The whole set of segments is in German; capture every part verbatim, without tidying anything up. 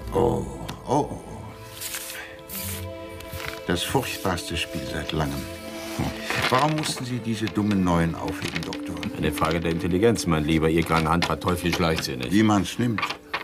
Oh, oh, oh. Das furchtbarste Spiel seit langem. Warum mussten Sie diese dummen Neuen aufheben, Doktor? Eine Frage der Intelligenz, mein Lieber. Ihr kranke Hand war teuflisch leichtsinnig. Wie man's nimmt.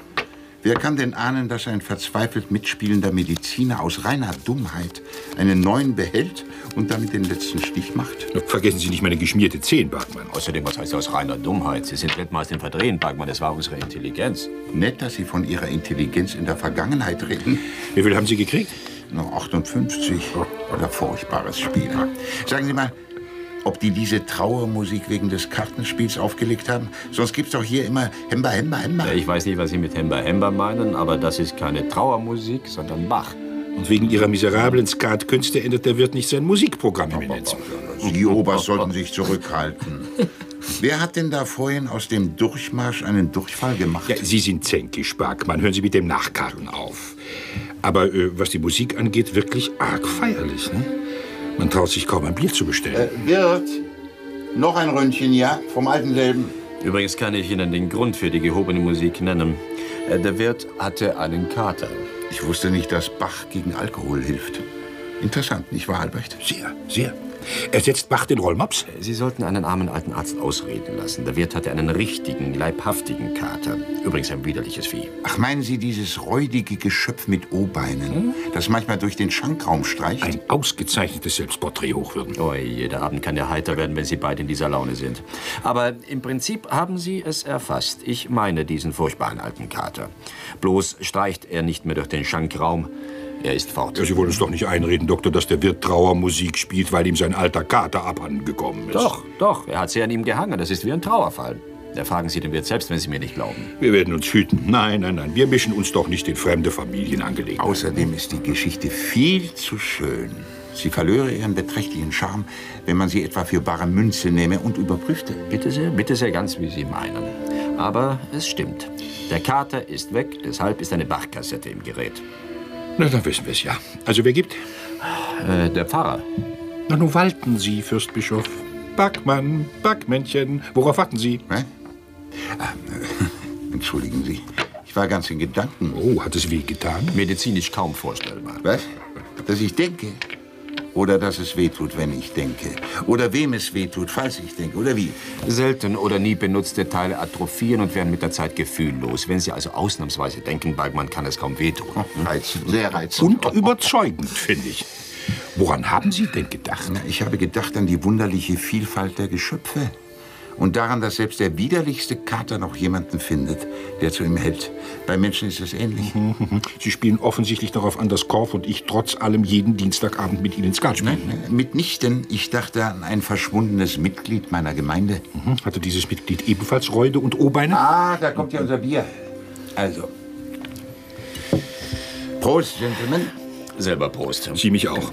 Wer kann denn ahnen, dass ein verzweifelt mitspielender Mediziner aus reiner Dummheit einen Neuen behält und damit den letzten Stich macht? Vergessen Sie nicht meine geschmierte Zehen, Bergmann. Außerdem, was heißt aus reiner Dummheit? Sie sind Weltmeister im Verdrehen, Bergmann. Das war unsere Intelligenz. Nett, dass Sie von Ihrer Intelligenz in der Vergangenheit reden. Wie viel haben Sie gekriegt? Noch achtundfünfzig. Oder furchtbares Spiel. Sagen Sie mal, ob die diese Trauermusik wegen des Kartenspiels aufgelegt haben? Sonst gibt's doch hier immer Hemba, Hemba, Hemba. Ja, ich weiß nicht, was Sie mit Hemba, Hemba meinen, aber das ist keine Trauermusik, sondern Bach. Und wegen Ihrer miserablen Skatkünste ändert der Wirt nicht sein Musikprogramm, Eminenz. Sie, Oberst, sollten sich zurückhalten. Wer hat denn da vorhin aus dem Durchmarsch einen Durchfall gemacht? Ja, Sie sind zänkisch, Bergmann. Hören Sie mit dem Nachkarten auf. Aber äh, was die Musik angeht, wirklich arg feierlich. Ne? Man traut sich kaum ein Bier zu bestellen. Äh, Wirt, noch ein Röntchen, ja? Vom alten selben. Übrigens kann ich Ihnen den Grund für die gehobene Musik nennen. Äh, der Wirt hatte einen Kater. Ich wusste nicht, dass Bach gegen Alkohol hilft. Interessant, nicht wahr, Albrecht? Sehr, sehr. Ersetzt Bach den Rollmops? Sie sollten einen armen alten Arzt ausreden lassen. Der Wirt hatte einen richtigen, leibhaftigen Kater. Übrigens ein widerliches Vieh. Ach, meinen Sie dieses räudige Geschöpf mit O-Beinen, hm? das manchmal durch den Schankraum streicht? Ein ausgezeichnetes Selbstporträt hochwürden. Oh, jeder Abend kann ja heiter werden, wenn Sie beide in dieser Laune sind. Aber im Prinzip haben Sie es erfasst. Ich meine diesen furchtbaren alten Kater. Bloß streicht er nicht mehr durch den Schankraum. Er ist fort. Ja, Sie wollen uns doch nicht einreden, Doktor, dass der Wirt Trauermusik spielt, weil ihm sein alter Kater abhanden gekommen ist. Doch, doch. Er hat sehr an ihm gehangen. Das ist wie ein Trauerfall. Da fragen Sie den Wirt selbst, wenn Sie mir nicht glauben. Wir werden uns hüten. Nein, nein, nein. Wir mischen uns doch nicht in fremde Familienangelegenheiten. Außerdem ist die Geschichte viel zu schön. Sie verlöre ihren beträchtlichen Charme, wenn man sie etwa für bare Münze nehme und überprüfte. Bitte sehr, bitte sehr, ganz wie Sie meinen. Aber es stimmt. Der Kater ist weg, deshalb ist eine Bachkassette im Gerät. Na, dann wissen wir es ja. Also, wer gibt? Äh, der Pfarrer. Na, nun walten Sie, Fürstbischof. Backmann, Backmännchen. Worauf warten Sie? Hä? Äh, entschuldigen Sie. Ich war ganz in Gedanken. Oh, hat es wehgetan? Medizinisch kaum vorstellbar. Was? Dass ich denke? Oder dass es wehtut, wenn ich denke? Oder wem es wehtut, falls ich denke? Oder wie? Selten oder nie benutzte Teile atrophieren und werden mit der Zeit gefühllos. Wenn Sie also ausnahmsweise denken, Bergmann, kann es kaum wehtun. Oh, reizend, sehr reizend. Und überzeugend, finde ich. Woran haben Sie denn gedacht? Na, ich habe gedacht an die wunderliche Vielfalt der Geschöpfe. Und daran, dass selbst der widerlichste Kater noch jemanden findet, der zu ihm hält. Bei Menschen ist es ähnlich. Sie spielen offensichtlich darauf an, dass Korff und ich trotz allem jeden Dienstagabend mit Ihnen Skat spielen. Nein, nein, mitnichten. Ich dachte an ein verschwundenes Mitglied meiner Gemeinde. Mhm. Hatte dieses Mitglied ebenfalls Räude und O-Beine? Ah, da kommt ja unser Bier. Also. Prost, Gentlemen. Selber Prost. Sie mich auch.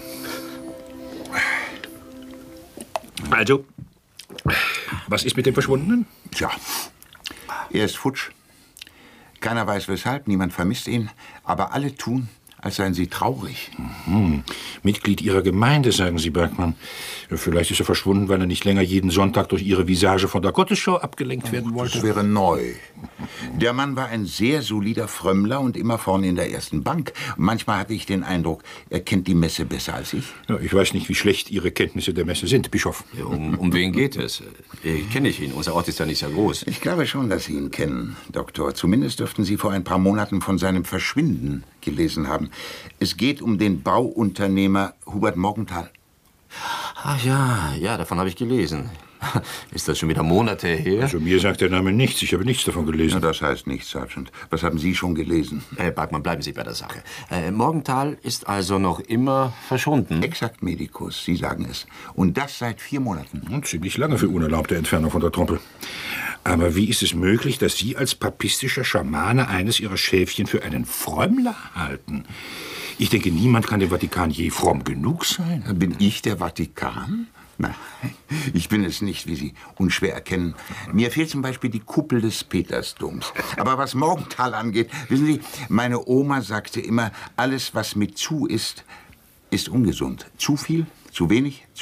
Also, was ist mit dem Verschwundenen? Tja, er ist futsch. Keiner weiß weshalb, niemand vermisst ihn. Aber alle tun, als seien sie traurig. Mhm. Mitglied Ihrer Gemeinde, sagen Sie, Bergmann. Vielleicht ist er verschwunden, weil er nicht länger jeden Sonntag durch Ihre Visage von der Gottesschau abgelenkt werden wollte. Das wäre neu. Der Mann war ein sehr solider Frömmler und immer vorne in der ersten Bank. Manchmal hatte ich den Eindruck, er kennt die Messe besser als ich. Ja, ich weiß nicht, wie schlecht Ihre Kenntnisse der Messe sind, Bischof. Ja, um, um wen geht es? Äh, kenne ich ihn. Unser Ort ist ja nicht sehr groß. Ich glaube schon, dass Sie ihn kennen, Doktor. Zumindest dürften Sie vor ein paar Monaten von seinem Verschwinden gelesen haben. Es geht um den Bauunternehmer Hubert Morgenthal. Ach ja, ja, davon habe ich gelesen. Ist das schon wieder Monate her? Also mir sagt der Name nichts. Ich habe nichts davon gelesen. Na, das heißt nichts, Sergeant. Was haben Sie schon gelesen? Herr Bergmann, bleiben Sie bei der Sache. Äh, Morgenthal ist also noch immer verschwunden? Exakt, Medikus. Sie sagen es. Und das seit vier Monaten. Und ziemlich lange für unerlaubte Entfernung von der Trompel. Aber wie ist es möglich, dass Sie als papistischer Schamane eines Ihrer Schäfchen für einen Frömmler halten? Ich denke, niemand kann dem Vatikan je fromm genug sein. Bin ich der Vatikan? Nein, ich bin es nicht, wie Sie unschwer erkennen. Mir fehlt zum Beispiel die Kuppel des Petersdoms. Aber was Morgenthal angeht, wissen Sie, meine Oma sagte immer, alles, was mit zu ist, ist ungesund. Zu viel, zu wenig, zu laut,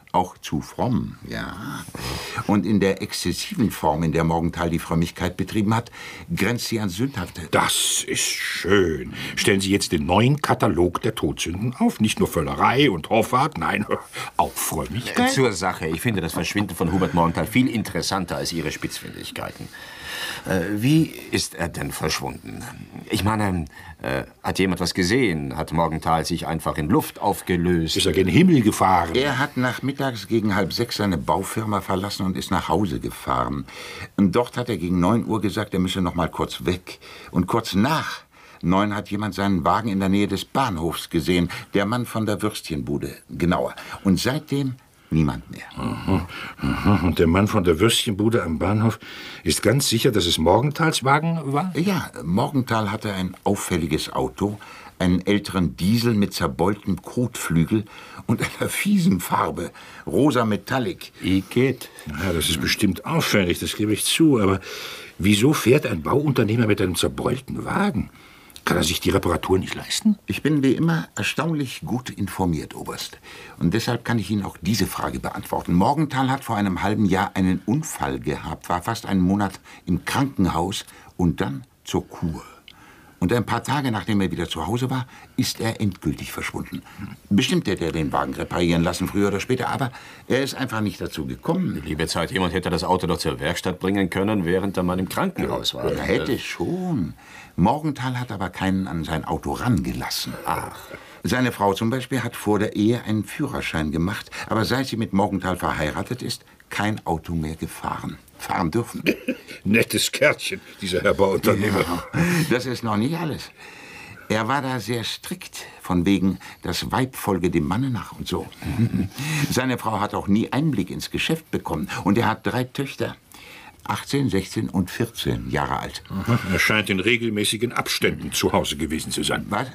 Auch zu fromm, ja. Und in der exzessiven Form, in der Morgenthal die Frömmigkeit betrieben hat, grenzt sie an Sündhafte. Das ist schön. Stellen Sie jetzt den neuen Katalog der Todsünden auf. Nicht nur Völlerei und Hoffart, nein, auch Frömmigkeit. Zur Sache. Ich finde das Verschwinden von Hubert Morgenthal viel interessanter als Ihre Spitzfindigkeiten. Äh, wie ist er denn verschwunden? Ich meine, äh, hat jemand was gesehen? Hat Morgenthal sich einfach in Luft aufgelöst? Ist er gen Himmel gefahren? Er hat nachmittags gegen halb sechs seine Baufirma verlassen und ist nach Hause gefahren. Und dort hat er gegen neun Uhr gesagt, er müsse noch mal kurz weg. Und kurz nach neun hat jemand seinen Wagen in der Nähe des Bahnhofs gesehen. Der Mann von der Würstchenbude, genauer. Und seitdem niemand mehr. Aha, aha. Und der Mann von der Würstchenbude am Bahnhof ist ganz sicher, dass es Morgenthals Wagen war? Ja, Morgenthal hatte ein auffälliges Auto, einen älteren Diesel mit zerbeultem Kotflügel und einer fiesen Farbe, rosa Metallic. Igitt. Ja, das ist bestimmt auffällig, das gebe ich zu. Aber wieso fährt ein Bauunternehmer mit einem zerbeulten Wagen? Kann er sich die Reparatur nicht leisten? Ich bin wie immer erstaunlich gut informiert, Oberst. Und deshalb kann ich Ihnen auch diese Frage beantworten. Morgenthal hat vor einem halben Jahr einen Unfall gehabt, war fast einen Monat im Krankenhaus und dann zur Kur. Und ein paar Tage, nachdem er wieder zu Hause war, ist er endgültig verschwunden. Bestimmt hätte er den Wagen reparieren lassen, früher oder später, aber er ist einfach nicht dazu gekommen. Liebe Zeit, jemand hätte das Auto doch zur Werkstatt bringen können, während der Mann im Krankenhaus war. Er hätte schon. Morgenthal hat aber keinen an sein Auto rangelassen. Ach. Seine Frau zum Beispiel hat vor der Ehe einen Führerschein gemacht, aber seit sie mit Morgenthal verheiratet ist, kein Auto mehr gefahren. Fahren dürfen. Nettes Kärtchen, dieser Herr Bauunternehmer. Ja, das ist noch nicht alles. Er war da sehr strikt, von wegen, das Weib folge dem Manne nach und so. Seine Frau hat auch nie Einblick ins Geschäft bekommen. Und er hat drei Töchter. achtzehn, sechzehn und vierzehn Jahre alt. Aha. Er scheint in regelmäßigen Abständen zu Hause gewesen zu sein. Was?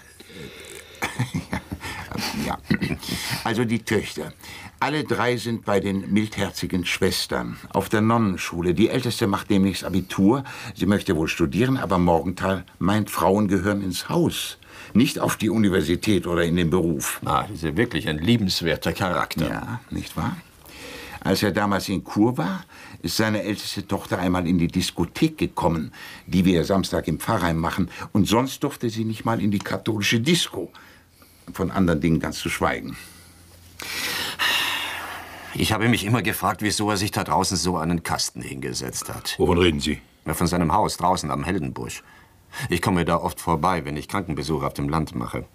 Ja. Also die Töchter. Alle drei sind bei den mildherzigen Schwestern auf der Nonnenschule. Die älteste macht demnächst Abitur. Sie möchte wohl studieren, aber Morgenthal meint, Frauen gehören ins Haus. Nicht auf die Universität oder in den Beruf. Ah, das ist ja wirklich ein liebenswerter Charakter. Ja, nicht wahr? Als er damals in Kur war, ist seine älteste Tochter einmal in die Diskothek gekommen, die wir Samstag im Pfarrheim machen. Und sonst durfte sie nicht mal in die katholische Disco. Von anderen Dingen ganz zu schweigen. Ich habe mich immer gefragt, wieso er sich da draußen so einen Kasten hingesetzt hat. Wovon reden Sie? Ja, von seinem Haus draußen am Heldenbusch. Ich komme da oft vorbei, wenn ich Krankenbesuch auf dem Land mache.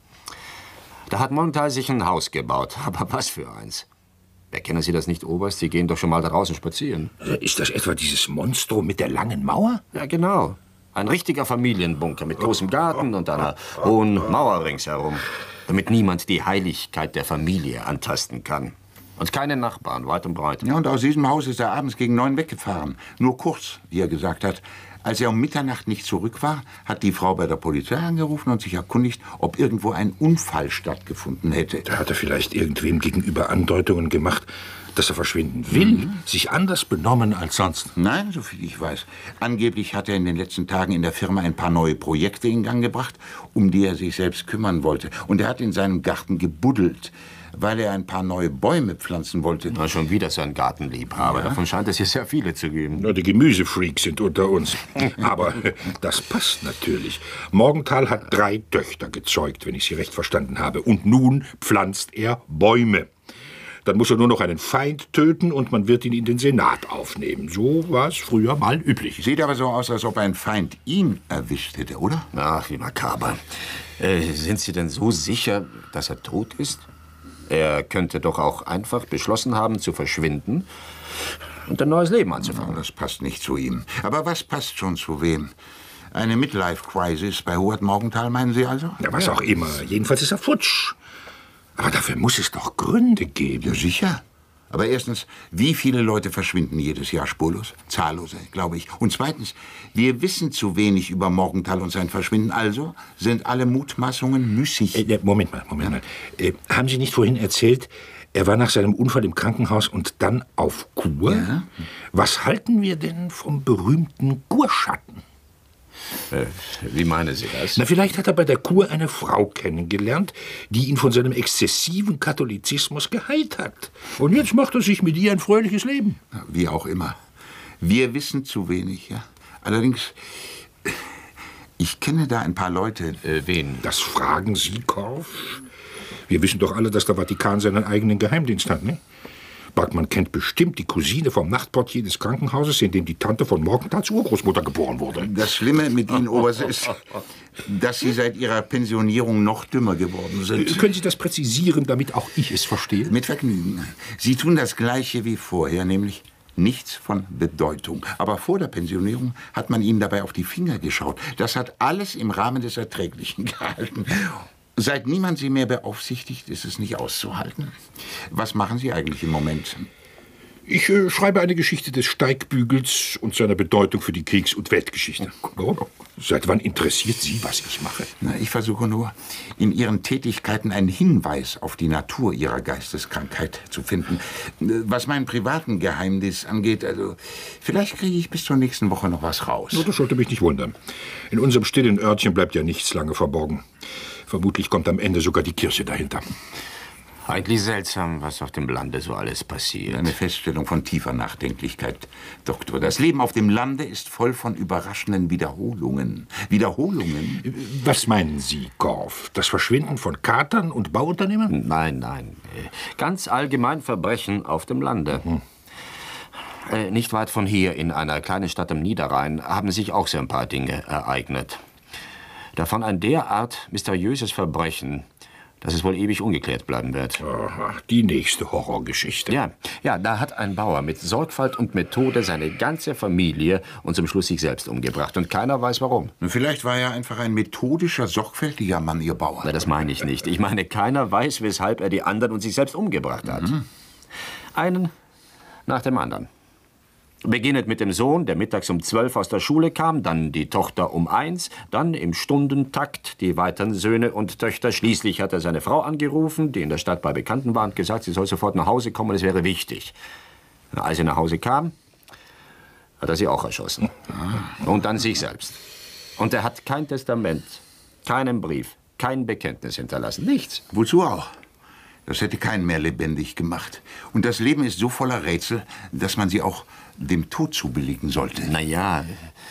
Da hat Morgenthal sich ein Haus gebaut. Aber was für eins? Erkennen Sie das nicht, Oberst? Sie gehen doch schon mal da draußen spazieren. Ist das etwa dieses Monstrum mit der langen Mauer? Ja, genau. Ein richtiger Familienbunker mit großem Garten und einer hohen Mauer ringsherum, damit niemand die Heiligkeit der Familie antasten kann. Und keine Nachbarn, weit und breit. Ja, und aus diesem Haus ist er abends gegen neun weggefahren. Nur kurz, wie er gesagt hat. Als er um Mitternacht nicht zurück war, hat die Frau bei der Polizei angerufen und sich erkundigt, ob irgendwo ein Unfall stattgefunden hätte. Da hat er vielleicht irgendwem gegenüber Andeutungen gemacht, dass er verschwinden will, mhm. sich anders benommen als sonst. Nein, soviel ich weiß. Angeblich hat er in den letzten Tagen in der Firma ein paar neue Projekte in Gang gebracht, um die er sich selbst kümmern wollte. Und er hat in seinem Garten gebuddelt, weil er ein paar neue Bäume pflanzen wollte. Na, schon wieder so ein Gartenliebhaber. Ja. Davon scheint es hier sehr viele zu geben. Na, die Gemüsefreaks sind unter uns. Aber das passt natürlich. Morgenthal hat drei Töchter gezeugt, wenn ich sie recht verstanden habe. Und nun pflanzt er Bäume. Dann muss er nur noch einen Feind töten und man wird ihn in den Senat aufnehmen. So war es früher mal üblich. Sieht aber so aus, als ob ein Feind ihn erwischt hätte, oder? Ach, wie makaber. Äh, sind Sie denn so sicher, dass er tot ist? Er könnte doch auch einfach beschlossen haben, zu verschwinden und ein neues Leben anzufangen. Das passt nicht zu ihm. Aber was passt schon zu wem? Eine Midlife-Crisis bei Hubert Morgenthal, meinen Sie also? Ja, was auch immer. Jedenfalls ist er futsch. Aber dafür muss es doch Gründe geben. Ja, sicher. Aber erstens, wie viele Leute verschwinden jedes Jahr spurlos? Zahllose, glaube ich. Und zweitens, wir wissen zu wenig über Morgenthal und sein Verschwinden. Also sind alle Mutmaßungen müßig. Äh, Moment mal, Moment mal. Äh, haben Sie nicht vorhin erzählt, er war nach seinem Unfall im Krankenhaus und dann auf Kur? Ja. Was halten wir denn vom berühmten Kurschatten? Äh, wie meinen Sie das? Na, vielleicht hat er bei der Kur eine Frau kennengelernt, die ihn von seinem exzessiven Katholizismus geheilt hat. Und jetzt macht er sich mit ihr ein fröhliches Leben. Wie auch immer. Wir wissen zu wenig, ja. Allerdings, ich kenne da ein paar Leute. Äh, wen? Das fragen Sie, Korff? Wir wissen doch alle, dass der Vatikan seinen eigenen Geheimdienst hat, ne? Bergmann kennt bestimmt die Cousine vom Nachtportier des Krankenhauses, in dem die Tante von Morgenthal's Urgroßmutter geboren wurde. Das Schlimme mit Ihnen, Oberst, ist, dass Sie seit Ihrer Pensionierung noch dümmer geworden sind. Können Sie das präzisieren, damit auch ich es verstehe? Mit Vergnügen. Sie tun das Gleiche wie vorher, nämlich nichts von Bedeutung. Aber vor der Pensionierung hat man Ihnen dabei auf die Finger geschaut. Das hat alles im Rahmen des Erträglichen gehalten. Seit niemand Sie mehr beaufsichtigt, ist es nicht auszuhalten. Was machen Sie eigentlich im Moment? Ich äh, schreibe eine Geschichte des Steigbügels und seiner Bedeutung für die Kriegs- und Weltgeschichte. Warum? Seit wann interessiert Sie, was ich mache? Na, ich versuche nur, in Ihren Tätigkeiten einen Hinweis auf die Natur Ihrer Geisteskrankheit zu finden. Was meinen privaten Geheimnis angeht, also vielleicht kriege ich bis zur nächsten Woche noch was raus. No, das sollte mich nicht wundern. In unserem stillen Örtchen bleibt ja nichts lange verborgen. Vermutlich kommt am Ende sogar die Kirche dahinter. Eigentlich seltsam, was auf dem Lande so alles passiert. Eine Feststellung von tiefer Nachdenklichkeit, Doktor. Das Leben auf dem Lande ist voll von überraschenden Wiederholungen. Wiederholungen? Was meinen Sie, Korff? Das Verschwinden von Katern und Bauunternehmern? Nein, nein. Ganz allgemein Verbrechen auf dem Lande. Mhm. Äh, nicht weit von hier, in einer kleinen Stadt am Niederrhein, haben sich auch so ein paar Dinge ereignet. Davon ein derart mysteriöses Verbrechen, dass es wohl ewig ungeklärt bleiben wird. Aha, die nächste Horrorgeschichte. Ja, ja, da hat ein Bauer mit Sorgfalt und Methode seine ganze Familie und zum Schluss sich selbst umgebracht. Und keiner weiß, warum. Vielleicht war er einfach ein methodischer, sorgfältiger Mann, Ihr Bauer. Na, das meine ich nicht. Ich meine, keiner weiß, weshalb er die anderen und sich selbst umgebracht hat. Mhm. Einen nach dem anderen. Beginnend mit dem Sohn, der mittags um zwölf aus der Schule kam, dann die Tochter um eins, dann im Stundentakt die weiteren Söhne und Töchter. Schließlich hat er seine Frau angerufen, die in der Stadt bei Bekannten war, und gesagt, sie soll sofort nach Hause kommen, es wäre wichtig. Als sie nach Hause kam, hat er sie auch erschossen. Und dann sich selbst. Und er hat kein Testament, keinen Brief, kein Bekenntnis hinterlassen, nichts. Wozu auch? Das hätte keinen mehr lebendig gemacht. Und das Leben ist so voller Rätsel, dass man sie auch dem Tod zubilligen sollte. Na ja,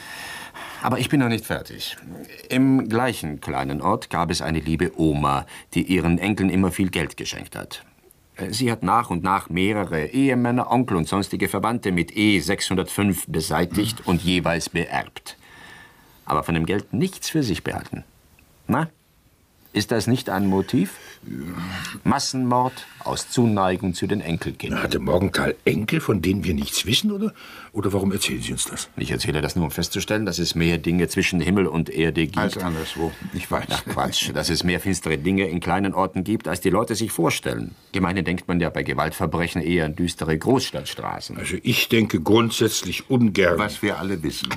aber ich bin noch nicht fertig. Im gleichen kleinen Ort gab es eine liebe Oma, die ihren Enkeln immer viel Geld geschenkt hat. Sie hat nach und nach mehrere Ehemänner, Onkel und sonstige Verwandte mit E sechshundertfünf beseitigt und jeweils beerbt. Aber von dem Geld nichts für sich behalten. Na? Ist das nicht ein Motiv? Massenmord aus Zuneigung zu den Enkelkindern. Hatte Morgenthal Enkel, von denen wir nichts wissen, oder? Oder warum erzählen Sie uns das? Ich erzähle das nur, um festzustellen, dass es mehr Dinge zwischen Himmel und Erde gibt. Als anderswo, ich weiß. Ach Quatsch, dass es mehr finstere Dinge in kleinen Orten gibt, als die Leute sich vorstellen. Gemeinhin denkt man ja bei Gewaltverbrechen eher an düstere Großstadtstraßen. Also ich denke grundsätzlich ungern... Was wir alle wissen.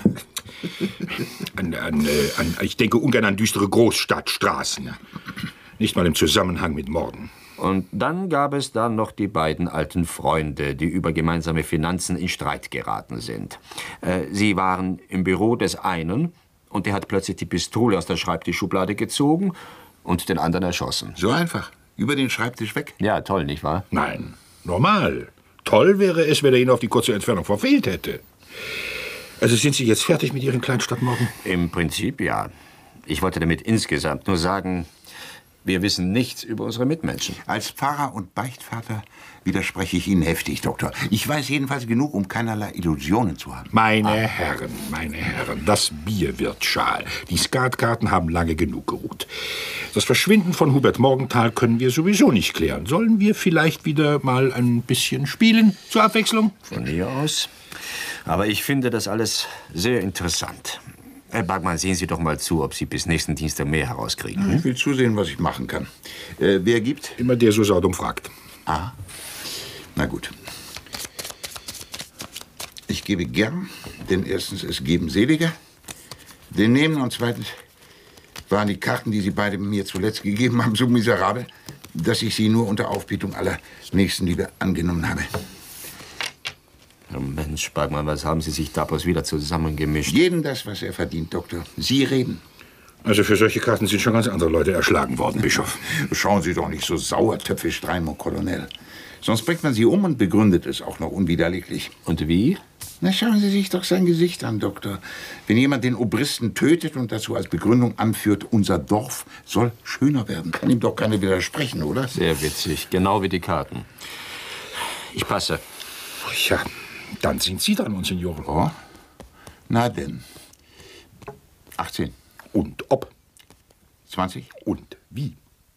An, an, an, ich denke ungern an düstere Großstadtstraßen. Nicht mal im Zusammenhang mit Morden. Und dann gab es da noch die beiden alten Freunde, die über gemeinsame Finanzen in Streit geraten sind. Äh, sie waren im Büro des einen und der hat plötzlich die Pistole aus der Schreibtischschublade gezogen und den anderen erschossen. So einfach? Über den Schreibtisch weg? Ja, toll, nicht wahr? Nein, normal. Toll wäre es, wenn er ihn auf die kurze Entfernung verfehlt hätte. Also sind Sie jetzt fertig mit Ihren Kleinstadtmorden? Im Prinzip ja. Ich wollte damit insgesamt nur sagen, wir wissen nichts über unsere Mitmenschen. Als Pfarrer und Beichtvater widerspreche ich Ihnen heftig, Doktor. Ich weiß jedenfalls genug, um keinerlei Illusionen zu haben. Meine ah. Herren, meine Herren, das Bier wird schal. Die Skatkarten haben lange genug geruht. Das Verschwinden von Hubert Morgenthal können wir sowieso nicht klären. Sollen wir vielleicht wieder mal ein bisschen spielen, zur Abwechslung? Von mir aus. Aber ich finde das alles sehr interessant. Herr Bergmann, sehen Sie doch mal zu, ob Sie bis nächsten Dienstag mehr herauskriegen. Hm? Ich will zusehen, was ich machen kann. Äh, wer gibt? Immer der so saudum fragt. Ah, na gut. Ich gebe gern, denn erstens, es geben seliger. Den nehmen und zweitens waren die Karten, die Sie beide mir zuletzt gegeben haben, so miserabel, dass ich sie nur unter Aufbietung aller Nächstenliebe angenommen habe. Oh Mensch, Bergmann, was haben Sie sich da bloß wieder zusammengemischt? Jedem das, was er verdient, Doktor. Sie reden. Also für solche Karten sind schon ganz andere Leute erschlagen worden, Bischof. Schauen Sie doch nicht so sauertöpfisch rein, mon Colonel. Sonst bringt man Sie um und begründet es auch noch unwiderleglich. Und wie? Na, schauen Sie sich doch sein Gesicht an, Doktor. Wenn jemand den Obristen tötet und dazu als Begründung anführt, unser Dorf soll schöner werden, kann ihm doch keiner widersprechen, oder? Sehr witzig, genau wie die Karten. Ich passe. Ja, dann sind Sie dran, Monsignore. Oh? Na denn. achtzehn. Und ob? zwanzig. Und wie?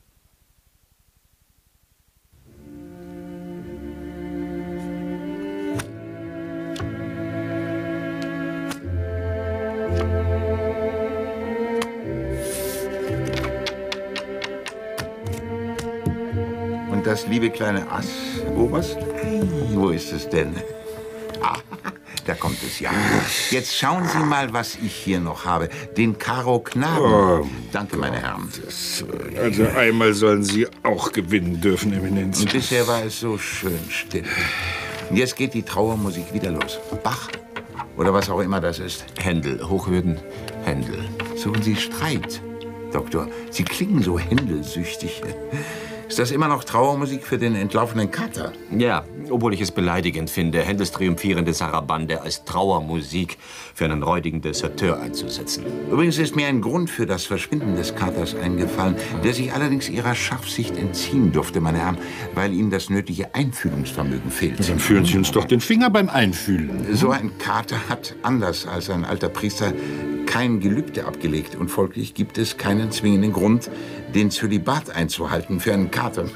Und das liebe kleine Ass, Oberst? Wo ist es denn? Ah, da kommt es ja. Jetzt schauen Sie mal, was ich hier noch habe. Den Karo Knaben. Oh, Danke, meine Herren. Das, also einmal sollen Sie auch gewinnen dürfen, Eminenz. Und bisher war es so schön still. Und jetzt geht die Trauermusik wieder los. Bach oder was auch immer das ist. Händel, Hochwürden, Händel. Suchen Sie Streit, Doktor. Sie klingen so händelsüchtig. Ist das immer noch Trauermusik für den entlaufenen Kater? Ja, obwohl ich es beleidigend finde, Händels triumphierende Sarabande als Trauermusik für einen räudigen Deserteur einzusetzen. Übrigens ist mir ein Grund für das Verschwinden des Katers eingefallen, der sich allerdings Ihrer Scharfsicht entziehen durfte, meine Herren, weil ihm das nötige Einfühlungsvermögen fehlt. Dann fühlen Sie uns doch den Finger beim Einfühlen. So ein Kater hat, anders als ein alter Priester, kein Gelübde abgelegt. Und folglich gibt es keinen zwingenden Grund, den Zölibat einzuhalten für einen Kater.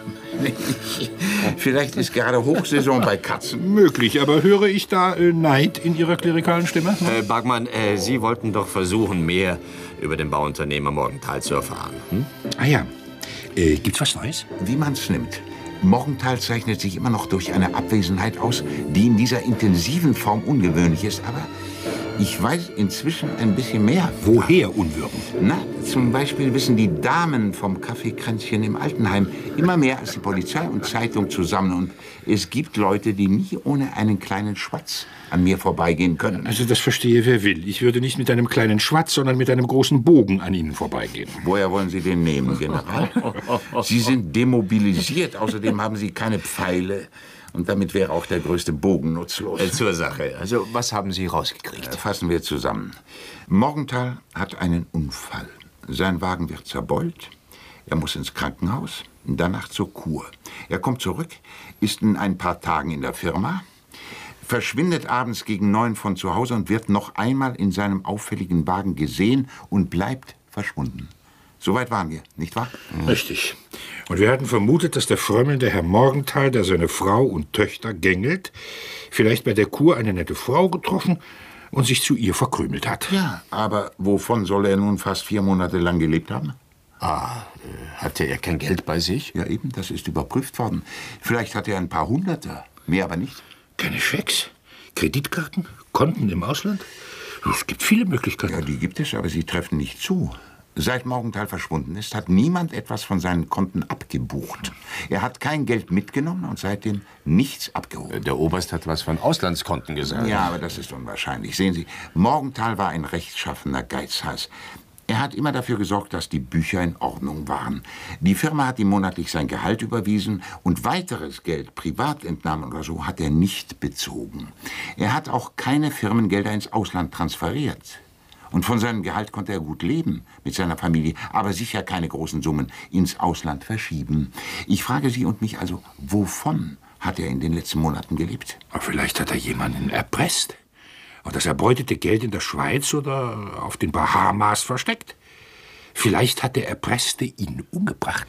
Vielleicht ist gerade Hochsaison bei Katzen. Möglich, aber höre ich da äh, Neid in Ihrer klerikalen Stimme? Äh, Bergmann, äh, Sie wollten doch versuchen, mehr über den Bauunternehmer Morgenthal zu erfahren. Hm? Ah ja. Äh, gibt's was Neues? Wie man's nimmt. Morgenthal zeichnet sich immer noch durch eine Abwesenheit aus, die in dieser intensiven Form ungewöhnlich ist. Aber ich weiß inzwischen ein bisschen mehr. Woher Unwürden? Na, zum Beispiel wissen die Damen vom Kaffeekränzchen im Altenheim immer mehr als die Polizei und Zeitung zusammen. Und es gibt Leute, die nie ohne einen kleinen Schwatz an mir vorbeigehen können. Also das verstehe wer will. Ich würde nicht mit einem kleinen Schwatz, sondern mit einem großen Bogen an Ihnen vorbeigehen. Woher wollen Sie den nehmen, General? Sie sind demobilisiert. Außerdem haben Sie keine Pfeile. Und damit wäre auch der größte Bogen nutzlos. Äh, zur Sache. Also, was haben Sie rausgekriegt? Fassen wir zusammen. Morgenthal hat einen Unfall. Sein Wagen wird zerbeult. Er muss ins Krankenhaus, danach zur Kur. Er kommt zurück, ist in ein paar Tagen in der Firma, verschwindet abends gegen neun von zu Hause und wird noch einmal in seinem auffälligen Wagen gesehen und bleibt verschwunden. Soweit waren wir, nicht wahr? Richtig. Und wir hatten vermutet, dass der frömmelnde Herr Morgenthal, der seine Frau und Töchter gängelt, vielleicht bei der Kur eine nette Frau getroffen und sich zu ihr verkrümelt hat. Ja, aber wovon soll er nun fast vier Monate lang gelebt haben? Ah, äh, hatte er kein Geld bei sich? Ja, eben, das ist überprüft worden. Vielleicht hat er ein paar Hunderter, mehr aber nicht. Keine Schecks? Kreditkarten? Konten im Ausland? Es gibt viele Möglichkeiten. Ja, die gibt es, aber sie treffen nicht zu. Seit Morgenthal verschwunden ist, hat niemand etwas von seinen Konten abgebucht. Er hat kein Geld mitgenommen und seitdem nichts abgehoben. Der Oberst hat was von Auslandskonten gesagt. Ja, aber das ist unwahrscheinlich. Sehen Sie, Morgenthal war ein rechtschaffener Geizhals. Er hat immer dafür gesorgt, dass die Bücher in Ordnung waren. Die Firma hat ihm monatlich sein Gehalt überwiesen und weiteres Geld, Privatentnahmen oder so, hat er nicht bezogen. Er hat auch keine Firmengelder ins Ausland transferiert. Und von seinem Gehalt konnte er gut leben mit seiner Familie, aber sicher keine großen Summen ins Ausland verschieben. Ich frage Sie und mich also, wovon hat er in den letzten Monaten gelebt? Aber vielleicht hat er jemanden erpresst und das erbeutete Geld in der Schweiz oder auf den Bahamas versteckt. Vielleicht hat der Erpresste ihn umgebracht.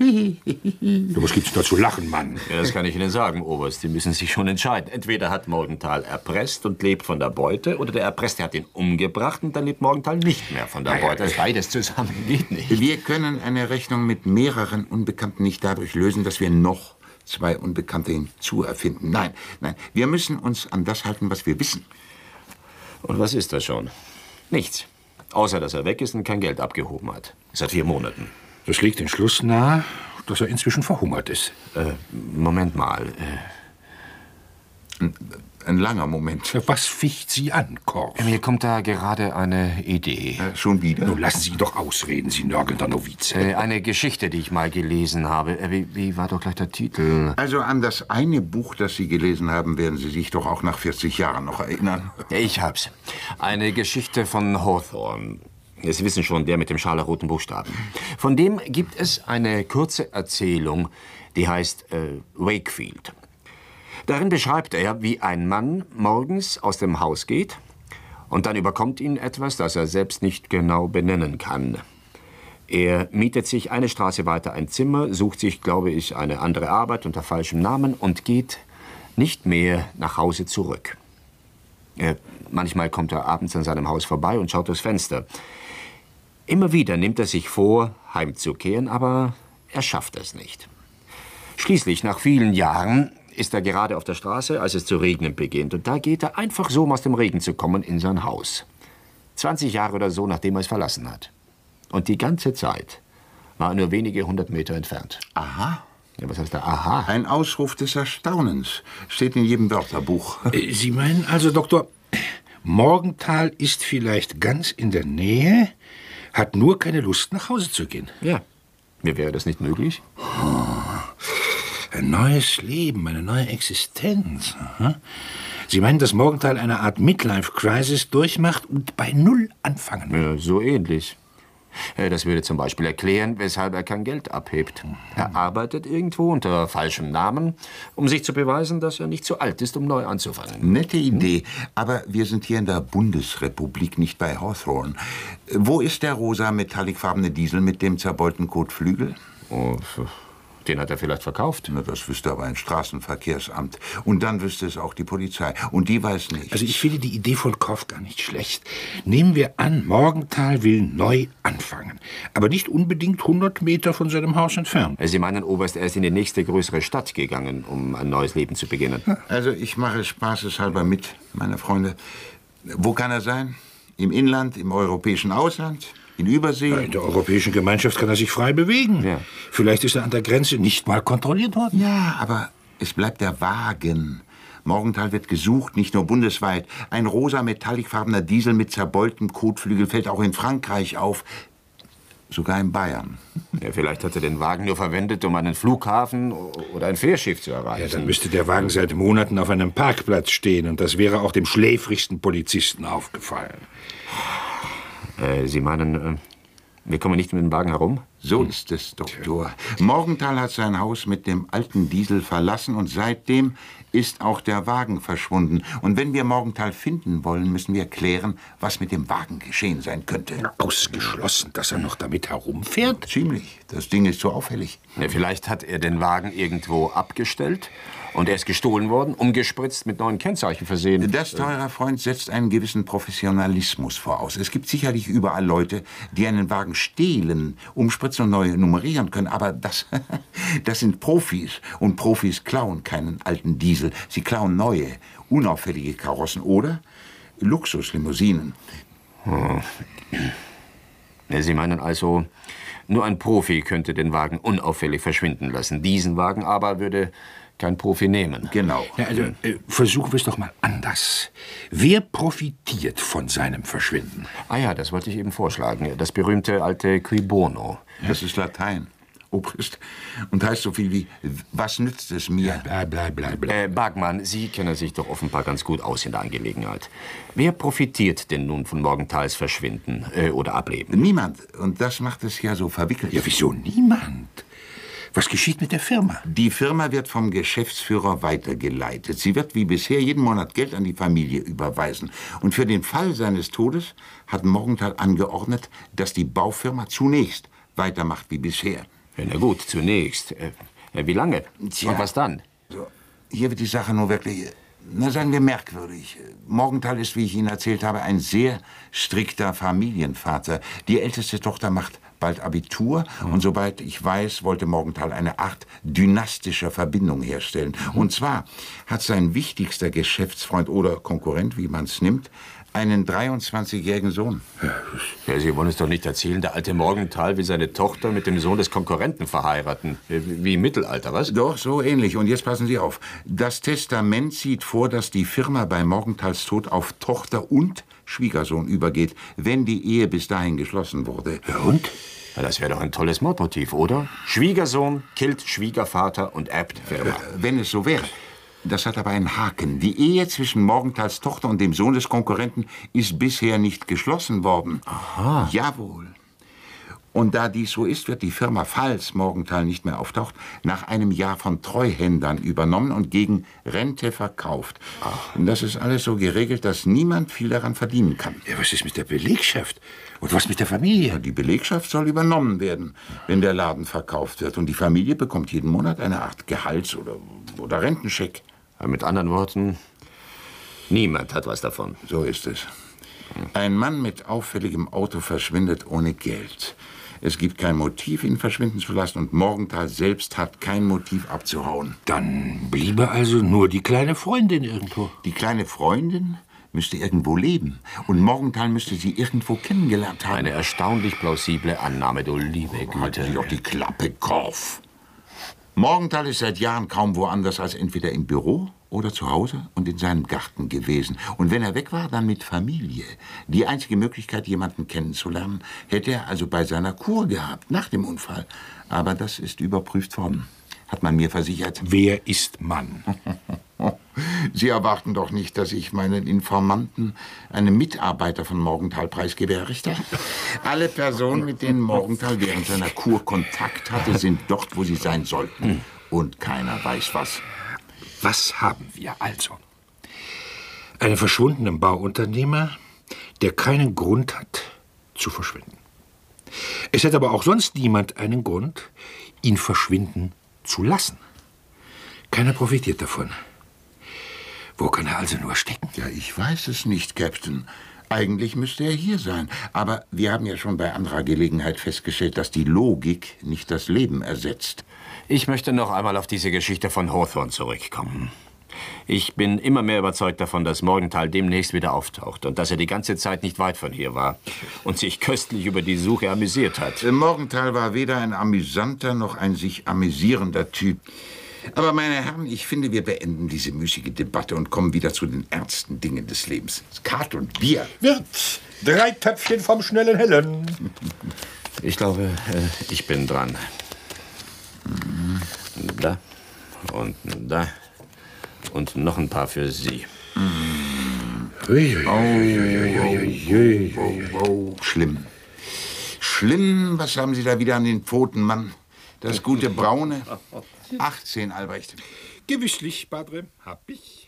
Was gibt's da zu lachen, Mann? Ja, das kann ich Ihnen sagen, Oberst. Sie müssen sich schon entscheiden. Entweder hat Morgenthal erpresst und lebt von der Beute, oder der Erpresste hat ihn umgebracht und dann lebt Morgenthal nicht mehr von der Ja, Beute. ja. Beides zusammen geht nicht. Wir können eine Rechnung mit mehreren Unbekannten nicht dadurch lösen, dass wir noch zwei Unbekannte hinzuerfinden. Nein, nein, wir müssen uns an das halten, was wir wissen. Und was ist das schon? Nichts. Außer, dass er weg ist und kein Geld abgehoben hat. Seit vier Monaten. Das legt den Schluss nahe, dass er inzwischen verhungert ist. Äh, Moment mal. Äh, ein langer Moment. Was ficht Sie an, Korf? Mir kommt da gerade eine Idee. Äh, schon wieder? Nun lassen Sie ihn doch ausreden, Sie nörgelnder Novize. Äh, eine Geschichte, die ich mal gelesen habe. Äh, wie, wie war doch gleich der Titel? Also an das eine Buch, das Sie gelesen haben, werden Sie sich doch auch nach vierzig Jahren noch erinnern. Ich hab's. Eine Geschichte von Hawthorne. Sie wissen schon, der mit dem scharlachroten Buchstaben. Von dem gibt es eine kurze Erzählung, die heißt äh, Wakefield. Darin beschreibt er, wie ein Mann morgens aus dem Haus geht und dann überkommt ihn etwas, das er selbst nicht genau benennen kann. Er mietet sich eine Straße weiter ein Zimmer, sucht sich, glaube ich, eine andere Arbeit unter falschem Namen und geht nicht mehr nach Hause zurück. Er, manchmal kommt er abends an seinem Haus vorbei und schaut durchs Fenster. Immer wieder nimmt er sich vor, heimzukehren, aber er schafft es nicht. Schließlich, nach vielen Jahren, ist er gerade auf der Straße, als es zu regnen beginnt. Und da geht er einfach so, um aus dem Regen zu kommen, in sein Haus. zwanzig Jahre oder so, nachdem er es verlassen hat. Und die ganze Zeit war er nur wenige hundert Meter entfernt. Aha. Ja, was heißt da aha? Ein Ausruf des Erstaunens. Steht in jedem Wörterbuch. Äh, Sie meinen also, Doktor, Morgenthal ist vielleicht ganz in der Nähe, hat nur keine Lust, nach Hause zu gehen. Ja. Mir wäre das nicht möglich? Oh. Ein neues Leben, eine neue Existenz. Aha. Sie meinen, dass Morgenthal eine Art Midlife-Crisis durchmacht und bei Null anfangen will? Ja, so ähnlich. Das würde zum Beispiel erklären, weshalb er kein Geld abhebt. Er arbeitet irgendwo unter falschem Namen, um sich zu beweisen, dass er nicht zu alt ist, um neu anzufangen. Nette Idee, aber wir sind hier in der Bundesrepublik, nicht bei Hawthorne. Wo ist der rosa metallicfarbene Diesel mit dem zerbeulten Kotflügel? Oh, den hat er vielleicht verkauft. Na, das wüsste aber ein Straßenverkehrsamt. Und dann wüsste es auch die Polizei. Und die weiß nichts. Also ich finde die Idee von Korf gar nicht schlecht. Nehmen wir an, Morgenthal will neu anfangen. Aber nicht unbedingt hundert Meter von seinem Haus entfernt. Sie meinen, Oberst, er ist in die nächste größere Stadt gegangen, um ein neues Leben zu beginnen. Also ich mache spaßeshalber mit, meine Freunde. Wo kann er sein? Im Inland, im europäischen Ausland? In Übersee? Ja, in der Europäischen Gemeinschaft kann er sich frei bewegen. Ja. Vielleicht ist er an der Grenze nicht mal kontrolliert worden. Ja, aber es bleibt der Wagen. Morgenthal wird gesucht, nicht nur bundesweit. Ein rosa metallicfarbener Diesel mit zerbeultem Kotflügel fällt auch in Frankreich auf. Sogar in Bayern. Ja, vielleicht hat er den Wagen nur verwendet, um einen Flughafen oder ein Fährschiff zu erreichen. Ja, dann müsste der Wagen seit Monaten auf einem Parkplatz stehen. Und das wäre auch dem schläfrigsten Polizisten aufgefallen. Äh, Sie meinen, äh, wir kommen nicht mit dem Wagen herum? So ist es, Doktor. Morgenthal hat sein Haus mit dem alten Diesel verlassen und seitdem ist auch der Wagen verschwunden. Und wenn wir Morgenthal finden wollen, müssen wir klären, was mit dem Wagen geschehen sein könnte. Ausgeschlossen, dass er noch damit herumfährt? Ziemlich. Das Ding ist so auffällig. Ja, vielleicht hat er den Wagen irgendwo abgestellt und er ist gestohlen worden, umgespritzt, mit neuen Kennzeichen versehen. Das, teurer Freund, setzt einen gewissen Professionalismus voraus. Es gibt sicherlich überall Leute, die einen Wagen stehlen, umspritzen und neu nummerieren können. Aber das, das sind Profis. Und Profis klauen keinen alten Diesel. Sie klauen neue, unauffällige Karossen oder Luxuslimousinen. Hm. Sie meinen also, nur ein Profi könnte den Wagen unauffällig verschwinden lassen. Diesen Wagen aber würde kein Profi nehmen. Genau. Ja, also, äh, versuchen wir es doch mal anders. Wer profitiert von seinem Verschwinden? Ah ja, das wollte ich eben vorschlagen. Das berühmte alte Cui bono. Das ist Latein, Obrist. Und heißt so viel wie, was nützt es mir? Bleib, bleib, bleib, bleib. Äh, Bergmann, Sie kennen sich doch offenbar ganz gut aus in der Angelegenheit. Wer profitiert denn nun von Morgenthals Verschwinden äh, oder Ableben? Niemand. Und das macht es ja so verwickelt. Ja, wieso niemand? Was geschieht mit der Firma? Die Firma wird vom Geschäftsführer weitergeleitet. Sie wird wie bisher jeden Monat Geld an die Familie überweisen. Und für den Fall seines Todes hat Morgenthal angeordnet, dass die Baufirma zunächst weitermacht wie bisher. Ja, na gut, zunächst. Äh, wie lange? Tja, und was dann? So, hier wird die Sache nur wirklich, na sagen wir, merkwürdig. Morgenthal ist, wie ich Ihnen erzählt habe, ein sehr strikter Familienvater. Die älteste Tochter macht bald Abitur. Mhm. Und soweit ich weiß, wollte Morgenthal eine Art dynastischer Verbindung herstellen. Mhm. Und zwar hat sein wichtigster Geschäftsfreund oder Konkurrent, wie man es nimmt, Einen dreiundzwanzigjährigen Sohn. Ja, Sie wollen es doch nicht erzählen, der alte Morgenthal will seine Tochter mit dem Sohn des Konkurrenten verheiraten. Wie im Mittelalter, was? Doch, so ähnlich. Und jetzt passen Sie auf. Das Testament sieht vor, dass die Firma bei Morgenthals Tod auf Tochter und Schwiegersohn übergeht, wenn die Ehe bis dahin geschlossen wurde. Ja, und? Ja, das wäre doch ein tolles Mordmotiv, oder? Schwiegersohn killt Schwiegervater und erbt Firma. Äh, wenn es so wäre. Das hat aber einen Haken. Die Ehe zwischen Morgenthals Tochter und dem Sohn des Konkurrenten ist bisher nicht geschlossen worden. Aha. Jawohl. Und da dies so ist, wird die Firma, falls Morgenthal nicht mehr auftaucht, nach einem Jahr von Treuhändern übernommen und gegen Rente verkauft. Ach. Und das ist alles so geregelt, dass niemand viel daran verdienen kann. Ja, was ist mit der Belegschaft? Und was mit der Familie? Ja, die Belegschaft soll übernommen werden, wenn der Laden verkauft wird. Und die Familie bekommt jeden Monat eine Art Gehalts- oder, oder Rentenscheck. Ja, mit anderen Worten, niemand hat was davon. So ist es. Ein Mann mit auffälligem Auto verschwindet ohne Geld. Es gibt kein Motiv, ihn verschwinden zu lassen, und Morgenthal selbst hat kein Motiv abzuhauen. Dann bliebe also nur die kleine Freundin irgendwo. Die kleine Freundin müsste irgendwo leben. Und Morgenthal müsste sie irgendwo kennengelernt haben. Eine erstaunlich plausible Annahme, du liebe Güte. Halten Sie doch die Klappe, Korf. Morgenthal ist seit Jahren kaum woanders als entweder im Büro oder zu Hause und in seinem Garten gewesen. Und wenn er weg war, dann mit Familie. Die einzige Möglichkeit, jemanden kennenzulernen, hätte er also bei seiner Kur gehabt, nach dem Unfall. Aber das ist überprüft worden, hat man mir versichert. Wer ist Mann? Sie erwarten doch nicht, dass ich meinen Informanten einem Mitarbeiter von Morgenthal preisgebe, Herr Richter. Alle Personen, mit denen Morgenthal während seiner Kur Kontakt hatte, sind dort, wo sie sein sollten. Und keiner weiß was. Was haben wir also? Einen verschwundenen Bauunternehmer, der keinen Grund hat, zu verschwinden. Es hat aber auch sonst niemand einen Grund, ihn verschwinden zu lassen. Keiner profitiert davon. Wo kann er also nur stecken? Ja, ich weiß es nicht, Captain. Eigentlich müsste er hier sein. Aber wir haben ja schon bei anderer Gelegenheit festgestellt, dass die Logik nicht das Leben ersetzt. Ich möchte noch einmal auf diese Geschichte von Hawthorne zurückkommen. Ich bin immer mehr überzeugt davon, dass Morgenthal demnächst wieder auftaucht und dass er die ganze Zeit nicht weit von hier war und sich köstlich über die Suche amüsiert hat. Morgenthal war weder ein amüsanter noch ein sich amüsierender Typ. Aber, meine Herren, ich finde, wir beenden diese müßige Debatte und kommen wieder zu den ernsten Dingen des Lebens. Skat und Bier. Wirt, drei Töpfchen vom schnellen Hellen. Ich glaube, äh, ich bin dran. Da und da und noch ein paar für Sie. Oh, schlimm. Schlimm, was haben Sie da wieder an den Pfoten, Mann? Das gute Braune. achtzehn, Albrecht. Gewisslich, Padre, hab ich.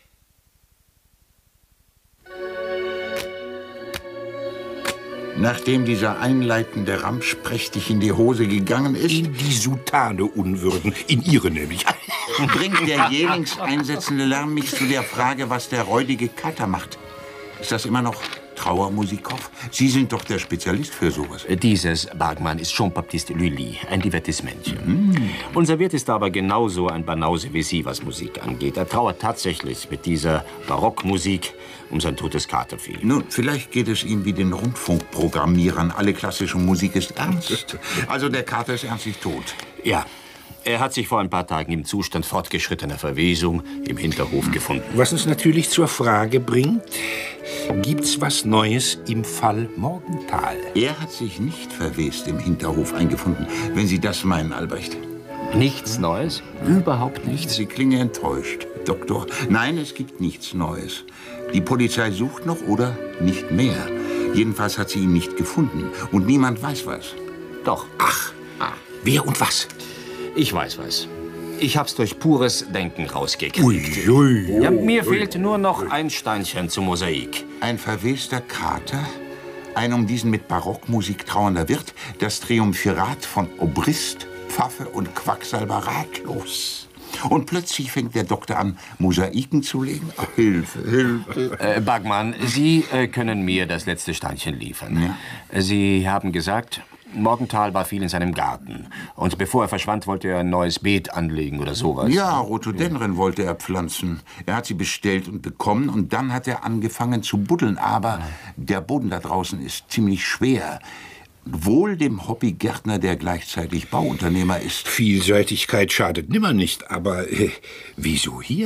Nachdem dieser einleitende Ramsch prächtig in die Hose gegangen ist, In die Soutane unwürden, in ihre nämlich. bringt der jählings einsetzende Lärm mich zu der Frage, was der räudige Kater macht. Ist das immer noch Trauermusikhoff? Sie sind doch der Spezialist für sowas. Dieses, Bergmann, ist Jean-Baptiste Lully, ein Divertissementchen. Mm. Unser Wirt ist aber genauso ein Banause wie Sie, was Musik angeht. Er trauert tatsächlich mit dieser Barockmusik um sein totes Katervieh. Nun, vielleicht geht es ihm wie den Rundfunkprogrammierern. Alle klassische Musik ist ernst. Also der Kater ist ernstlich tot. Ja. Er hat sich vor ein paar Tagen im Zustand fortgeschrittener Verwesung im Hinterhof gefunden. Was uns natürlich zur Frage bringt, gibt's was Neues im Fall Morgenthal? Er hat sich nicht verwest im Hinterhof eingefunden, wenn Sie das meinen, Albrecht. Nichts Neues? Überhaupt nichts? Sie klingen enttäuscht, Doktor. Nein, es gibt nichts Neues. Die Polizei sucht noch oder nicht mehr. Jedenfalls hat sie ihn nicht gefunden. Und niemand weiß was. Doch. Ach, ah. Wer und was? Ich weiß was. Ich hab's durch pures Denken rausgekriegt. Ui, ui, ja, mir fehlt nur noch ein Steinchen zum Mosaik. Ein verwester Kater, ein um diesen mit Barockmusik trauernder Wirt, das Triumphirat von Obrist, Pfaffe und Quacksalber ratlos. Und plötzlich fängt der Doktor an, Mosaiken zu legen. Ach, Hilfe, Hilfe. Äh, Bergmann, Sie äh, können mir das letzte Steinchen liefern. Ja. Sie haben gesagt, Morgenthal war viel in seinem Garten. Und bevor er verschwand, wollte er ein neues Beet anlegen oder sowas. Ja, Rhododendren wollte er pflanzen. Er hat sie bestellt und bekommen und dann hat er angefangen zu buddeln. Aber der Boden da draußen ist ziemlich schwer. Wohl dem Hobbygärtner, der gleichzeitig Bauunternehmer ist. Vielseitigkeit schadet nimmer nicht, aber äh, wieso hier?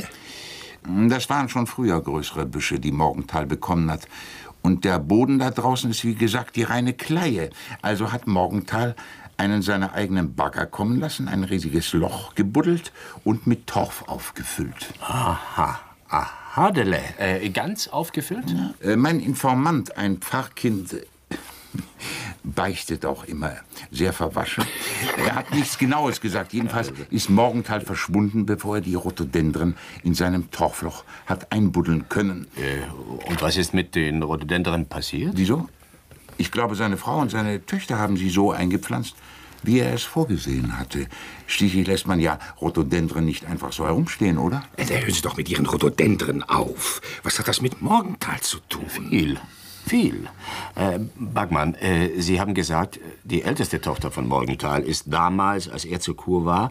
Das waren schon früher größere Büsche, die Morgenthal bekommen hat. Und der Boden da draußen ist, wie gesagt, die reine Kleie. Also hat Morgenthal einen seiner eigenen Bagger kommen lassen, ein riesiges Loch gebuddelt und mit Torf aufgefüllt. Aha, aha, Dele. Äh, ganz aufgefüllt? Ja. Äh, mein Informant, ein Pfarrkind, äh, beichtet auch immer sehr verwaschen. Er hat nichts Genaues gesagt. Jedenfalls ist Morgenthal verschwunden, bevor er die Rhododendren in seinem Torfloch hat einbuddeln können. Äh, und was ist mit den Rhododendren passiert? Wieso? Ich glaube, seine Frau und seine Töchter haben sie so eingepflanzt, wie er es vorgesehen hatte. Schließlich lässt man ja Rhododendren nicht einfach so herumstehen, oder? Da hören Sie doch mit Ihren Rhododendren auf. Was hat das mit Morgenthal zu tun? Viel. Viel. Äh, Bagman, äh, Sie haben gesagt, die älteste Tochter von Morgenthal ist damals, als er zur Kur war,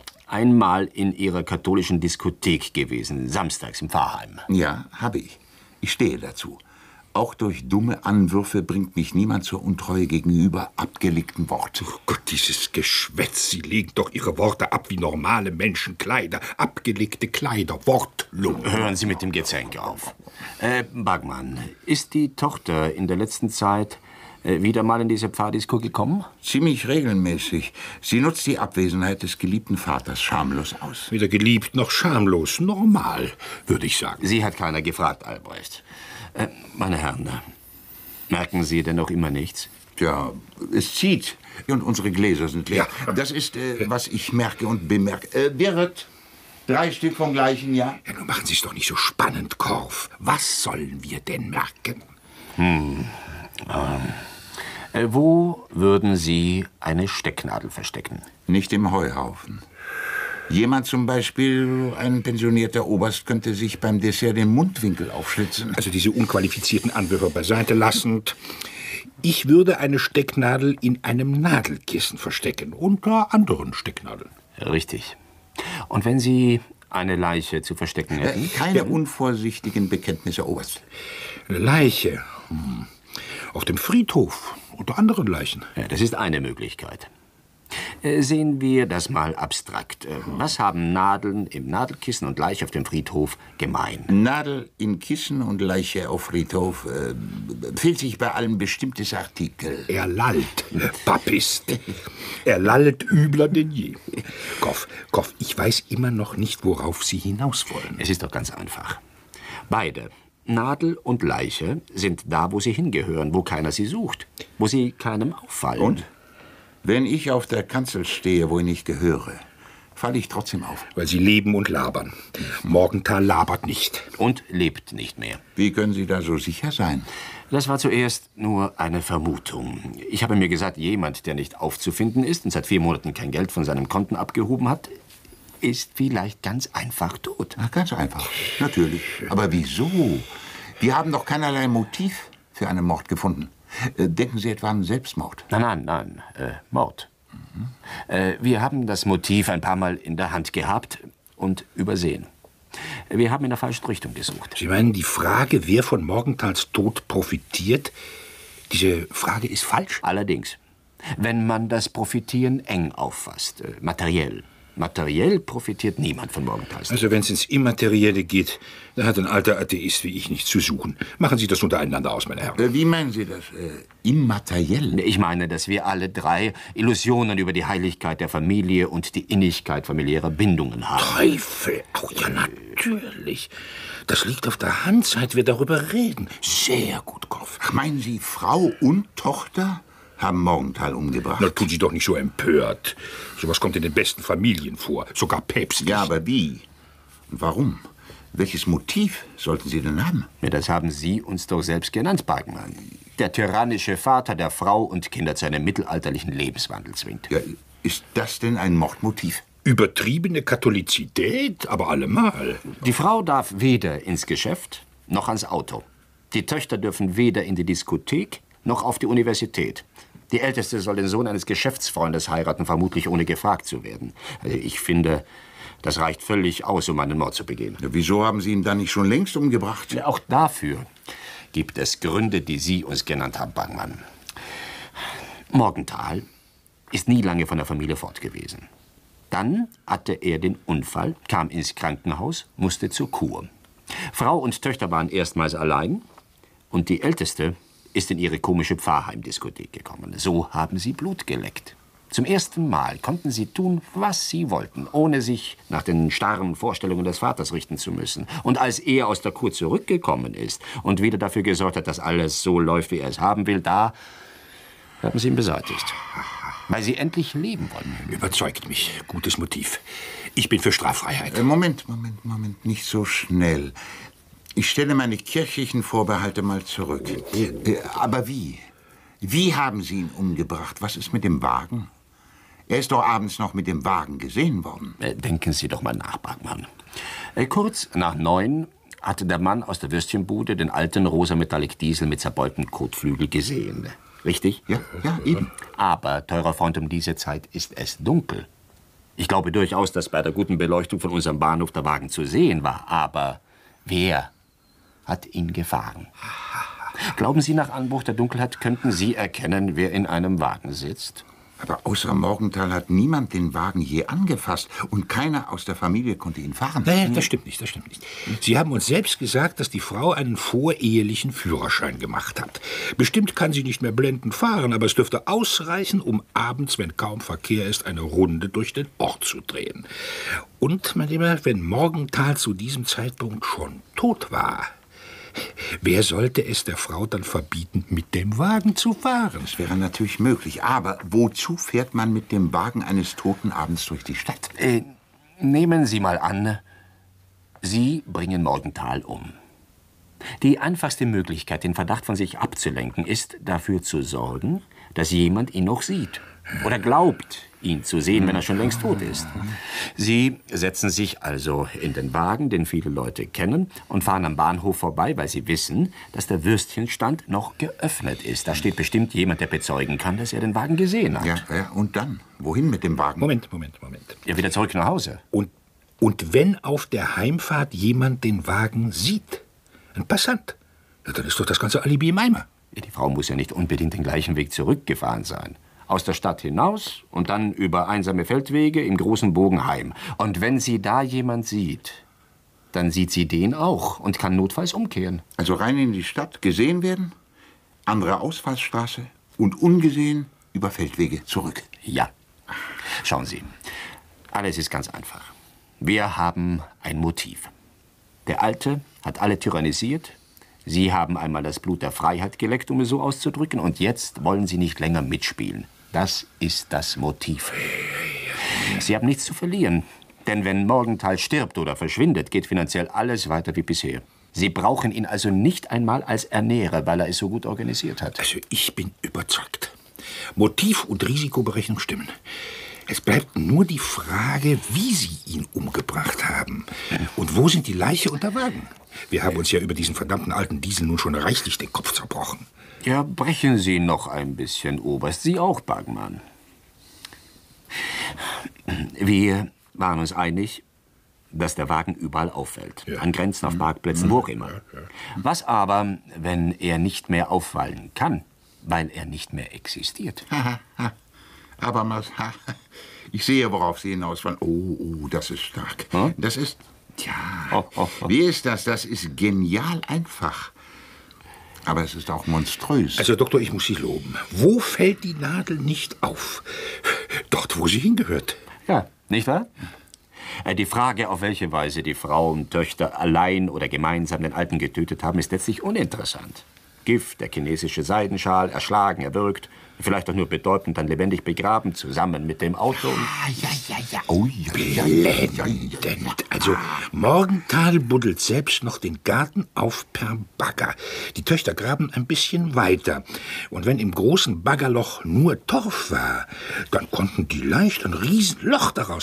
einmal in ihrer katholischen Diskothek gewesen, samstags im Pfarrheim. Ja, habe ich. Ich stehe dazu. Auch durch dumme Anwürfe bringt mich niemand zur Untreue gegenüber abgelegten Worten. Oh Gott, dieses Geschwätz. Sie legen doch Ihre Worte ab wie normale Menschen Kleider. Abgelegte Kleider, wortlos. Hören Sie mit dem Gezänk auf. Äh, Bagman, ist die Tochter in der letzten Zeit äh, wieder mal in diese Pfarrdisco gekommen? Ziemlich regelmäßig. Sie nutzt die Abwesenheit des geliebten Vaters schamlos aus. Weder geliebt noch schamlos. Normal, würde ich sagen. Sie hat keiner gefragt, Albrecht. Äh, meine Herren, merken Sie denn noch immer nichts? Tja, es zieht. Und unsere Gläser sind leer. Ja. Das ist, äh, was ich merke und bemerke. Äh, Wirt, drei Stück vom gleichen, ja? Ja, nun machen Sie es doch nicht so spannend, Korf. Was sollen wir denn merken? Hm. Ähm. Äh, wo würden Sie eine Stecknadel verstecken? Nicht im Heuhaufen. Jemand zum Beispiel, ein pensionierter Oberst, könnte sich beim Dessert den Mundwinkel aufschlitzen. Also diese unqualifizierten Anwürfe beiseite lassend. Ich würde eine Stecknadel in einem Nadelkissen verstecken, unter anderen Stecknadeln. Richtig. Und wenn Sie eine Leiche zu verstecken hätten? Äh, keine ja. unvorsichtigen Bekenntnisse, Oberst. Eine Leiche? Hm. Auf dem Friedhof, unter anderen Leichen. Ja, das ist eine Möglichkeit. Äh, sehen wir das mal abstrakt. Äh, was haben Nadeln im Nadelkissen und Leiche auf dem Friedhof gemein? Nadel in Kissen und Leiche auf Friedhof äh, fehlt sich bei allem bestimmtes Artikel. Er lallt, Papist. Er lallt übler denn je. Koff, Koff, ich weiß immer noch nicht, worauf Sie hinaus wollen. Es ist doch ganz einfach. Beide, Nadel und Leiche, sind da, wo sie hingehören, wo keiner sie sucht, wo sie keinem auffallen. Und? Wenn ich auf der Kanzel stehe, wo ich nicht gehöre, falle ich trotzdem auf. Weil Sie leben und labern. Morgenthal labert nicht. Und lebt nicht mehr. Wie können Sie da so sicher sein? Das war zuerst nur eine Vermutung. Ich habe mir gesagt, jemand, der nicht aufzufinden ist und seit vier Monaten kein Geld von seinem Konten abgehoben hat, ist vielleicht ganz einfach tot. Ach, ganz einfach, natürlich. Aber wieso? Wir haben doch keinerlei Motiv für einen Mord gefunden. Denken Sie etwa an Selbstmord? Nein, nein, nein, äh, Mord. Mhm. Äh, wir haben das Motiv ein paar Mal in der Hand gehabt und übersehen. Wir haben in der falschen Richtung gesucht. Sie meinen, die Frage, wer von Morgenthals Tod profitiert, diese Frage ist falsch? Allerdings. Wenn man das Profitieren eng auffasst, äh, materiell. Materiell profitiert niemand von Morgenthals. Also wenn es ins Immaterielle geht, dann hat ein alter Atheist wie ich nichts zu suchen. Machen Sie das untereinander aus, meine Herren. Äh, wie meinen Sie das? Äh, immateriell? Ich meine, dass wir alle drei Illusionen über die Heiligkeit der Familie und die Innigkeit familiärer Bindungen haben. Teufel! Oh ja, natürlich. Das liegt auf der Hand, seit wir darüber reden. Sehr gut, Kopf. Ach, meinen Sie, Frau und Tochter haben Morgenthal umgebracht? Na, tun Sie doch nicht so empört. Sowas kommt in den besten Familien vor, sogar päpstlich. Ja, aber wie? Und warum? Welches Motiv sollten Sie denn haben? Ja, das haben Sie uns doch selbst genannt, Bagman. Der tyrannische Vater, der Frau und Kinder zu einem mittelalterlichen Lebenswandel zwingt. Ja, ist das denn ein Mordmotiv? Übertriebene Katholizität, aber allemal. Die Frau darf weder ins Geschäft noch ans Auto. Die Töchter dürfen weder in die Diskothek noch auf die Universität. Die Älteste soll den Sohn eines Geschäftsfreundes heiraten, vermutlich ohne gefragt zu werden. Also ich finde, das reicht völlig aus, um einen Mord zu begehen. Ja, wieso haben Sie ihn dann nicht schon längst umgebracht? Ja, auch dafür gibt es Gründe, die Sie uns genannt haben, Bangmann. Morgenthal ist nie lange von der Familie fort gewesen. Dann hatte er den Unfall, kam ins Krankenhaus, musste zur Kur. Frau und Töchter waren erstmals allein und die Älteste ist in ihre komische Pfarrheimdiskothek gekommen. So haben sie Blut geleckt. Zum ersten Mal konnten sie tun, was sie wollten, ohne sich nach den starren Vorstellungen des Vaters richten zu müssen. Und als er aus der Kur zurückgekommen ist und wieder dafür gesorgt hat, dass alles so läuft, wie er es haben will, da haben sie ihn beseitigt. Weil sie endlich leben wollen. Überzeugt mich. Gutes Motiv. Ich bin für Straffreiheit. Äh, Moment, Moment, Moment. Nicht so schnell. Ich stelle meine kirchlichen Vorbehalte mal zurück. Äh, aber wie? Wie haben Sie ihn umgebracht? Was ist mit dem Wagen? Er ist doch abends noch mit dem Wagen gesehen worden. Äh, denken Sie doch mal nach, Bachmann. Äh, kurz nach neun hatte der Mann aus der Würstchenbude den alten rosa Metallic Diesel mit zerbeutem Kotflügel gesehen. Richtig? Ja, ja, eben. Aber, teurer Freund, um diese Zeit ist es dunkel. Ich glaube durchaus, dass bei der guten Beleuchtung von unserem Bahnhof der Wagen zu sehen war. Aber wer hat ihn gefahren? Glauben Sie, nach Anbruch der Dunkelheit könnten Sie erkennen, wer in einem Wagen sitzt? Aber außer Morgenthal hat niemand den Wagen je angefasst. Und keiner aus der Familie konnte ihn fahren. Nein, das stimmt nicht, das stimmt nicht. Sie haben uns selbst gesagt, dass die Frau einen vorehelichen Führerschein gemacht hat. Bestimmt kann sie nicht mehr blendend fahren, aber es dürfte ausreichen, um abends, wenn kaum Verkehr ist, eine Runde durch den Ort zu drehen. Und, mein Lieber, wenn Morgenthal zu diesem Zeitpunkt schon tot war, wer sollte es der Frau dann verbieten, mit dem Wagen zu fahren? Das wäre natürlich möglich. Aber wozu fährt man mit dem Wagen eines Toten abends durch die Stadt? Äh, nehmen Sie mal an, Sie bringen Morgenthal um. Die einfachste Möglichkeit, den Verdacht von sich abzulenken, ist, dafür zu sorgen, dass jemand ihn noch sieht. Oder glaubt, ihn zu sehen, wenn er schon längst tot ist. Sie setzen sich also in den Wagen, den viele Leute kennen, und fahren am Bahnhof vorbei, weil sie wissen, dass der Würstchenstand noch geöffnet ist. Da steht bestimmt jemand, der bezeugen kann, dass er den Wagen gesehen hat. Ja, ja, und dann? Wohin mit dem Wagen? Moment, Moment, Moment. Ja, wieder zurück nach Hause. Und, und wenn auf der Heimfahrt jemand den Wagen sieht, ein Passant, ja, dann ist doch das ganze Alibi im Eimer. Ja, die Frau muss ja nicht unbedingt den gleichen Weg zurückgefahren sein. Aus der Stadt hinaus und dann über einsame Feldwege im großen Bogen heim. Und wenn sie da jemand sieht, dann sieht sie den auch und kann notfalls umkehren. Also rein in die Stadt, gesehen werden, andere Ausfallsstraße und ungesehen über Feldwege zurück. Ja. Schauen Sie, alles ist ganz einfach. Wir haben ein Motiv. Der Alte hat alle tyrannisiert. Sie haben einmal das Blut der Freiheit geleckt, um es so auszudrücken, und jetzt wollen Sie nicht länger mitspielen. Das ist das Motiv. Sie haben nichts zu verlieren, denn wenn Morgenthal stirbt oder verschwindet, geht finanziell alles weiter wie bisher. Sie brauchen ihn also nicht einmal als Ernährer, weil er es so gut organisiert hat. Also ich bin überzeugt. Motiv und Risikoberechnung stimmen. Es bleibt nur die Frage, wie Sie ihn umgebracht haben. Und wo sind die Leiche und der Wagen? Wir haben uns ja über diesen verdammten alten Diesel nun schon reichlich den Kopf zerbrochen. Ja, brechen Sie noch ein bisschen, Oberst. Sie auch, Bachmann. Wir waren uns einig, dass der Wagen überall auffällt. Ja. An Grenzen, auf Parkplätzen, mhm. wo auch immer. Ja, ja. Was aber, wenn er nicht mehr auffallen kann, weil er nicht mehr existiert? Aber mal, ich sehe, worauf Sie hinaus wollen. Oh, oh, das ist stark. Hm? Das ist, ja, oh, oh, oh. Wie ist das? Das ist genial einfach. Aber es ist auch monströs. Also, Doktor, ich muss Sie loben. Wo fällt die Nadel nicht auf? Dort, wo sie hingehört. Ja, nicht wahr? Die Frage, auf welche Weise die Frau und Töchter allein oder gemeinsam den Alten getötet haben, ist letztlich uninteressant. Gift, der chinesische Seidenschal, erschlagen, erwürgt, vielleicht auch nur bedeutend dann lebendig begraben, zusammen mit dem Auto. Ah, ja, ja, ja. Oh, ja, blendend. Ja, ja, ja. Also, Morgenthal buddelt selbst noch den Garten auf per Bagger. Die Töchter graben ein bisschen weiter. Und wenn im großen Baggerloch nur Torf war, dann konnten die leicht ein Riesenloch daraus machen.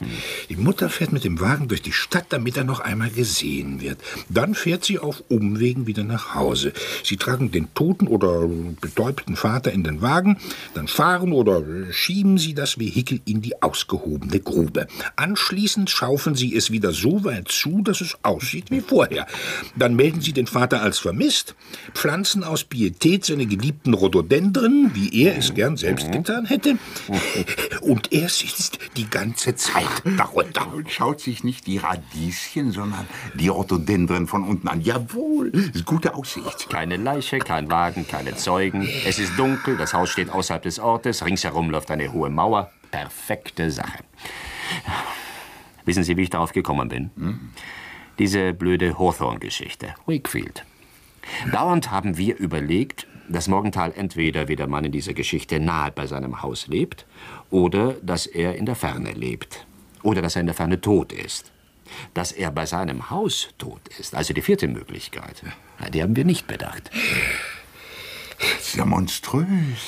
Die Mutter fährt mit dem Wagen durch die Stadt, damit er noch einmal gesehen wird. Dann fährt sie auf Umwegen wieder nach Hause. Sie tragen den toten oder betäubten Vater in den Wagen, dann fahren oder schieben sie das Vehikel in die ausgehobene Grube. Anschließend schaufeln sie es wieder so weit zu, dass es aussieht wie vorher. Dann melden sie den Vater als vermisst, pflanzen aus Pietät seine geliebten Rhododendren, wie er es gern selbst getan hätte, und er sitzt die ganze Zeit darunter. Und schaut sich nicht die Radieschen, sondern die Rhododendren von unten an. Jawohl, ist gute Aussicht. Keine Leiche, kein Wagen, keine Zeugen. Es ist dunkel, das Haus steht außerhalb des Ortes, ringsherum läuft eine hohe Mauer. Perfekte Sache. Wissen Sie, wie ich darauf gekommen bin? Hm? Diese blöde Hawthorne-Geschichte. Wakefield. Dauernd haben wir überlegt, dass Morgenthal entweder, wie der Mann in dieser Geschichte, nahe bei seinem Haus lebt, oder dass er in der Ferne lebt. Oder dass er in der Ferne tot ist. Dass er bei seinem Haus tot ist, also die vierte Möglichkeit, die haben wir nicht bedacht. Das ist ja monströs.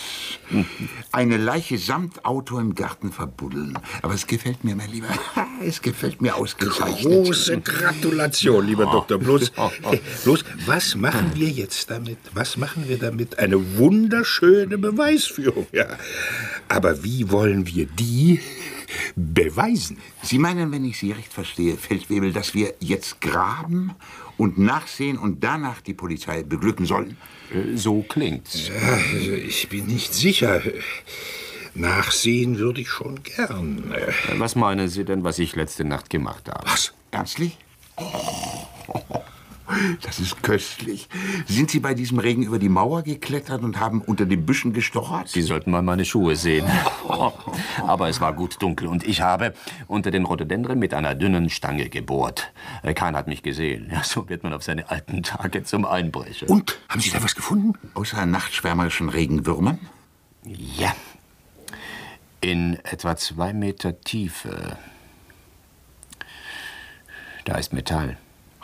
Eine Leiche samt Auto im Garten verbuddeln. Aber es gefällt mir, mein Lieber. Es gefällt mir ausgezeichnet. Große Gratulation, lieber Doktor. Bloß, bloß, was machen wir jetzt damit? Was machen wir damit? Eine wunderschöne Beweisführung, ja. Aber wie wollen wir die beweisen? Sie meinen, wenn ich Sie recht verstehe, Feldwebel, dass wir jetzt graben und nachsehen und danach die Polizei beglücken sollen? So klingt's. Ja, also ich bin nicht sicher. Nachsehen würde ich schon gern. Was meinen Sie denn, was ich letzte Nacht gemacht habe? Was? Ernstlich? Oh, das ist köstlich. Sind Sie bei diesem Regen über die Mauer geklettert und haben unter den Büschen gestochert? Sie sollten mal meine Schuhe sehen. Aber es war gut dunkel und ich habe unter den Rhododendren mit einer dünnen Stange gebohrt. Keiner hat mich gesehen. Ja, so wird man auf seine alten Tage zum Einbrecher. Und? Haben Sie da was gefunden? Außer nachtschwärmerischen Regenwürmern? Ja. In etwa zwei Meter Tiefe. Da ist Metall.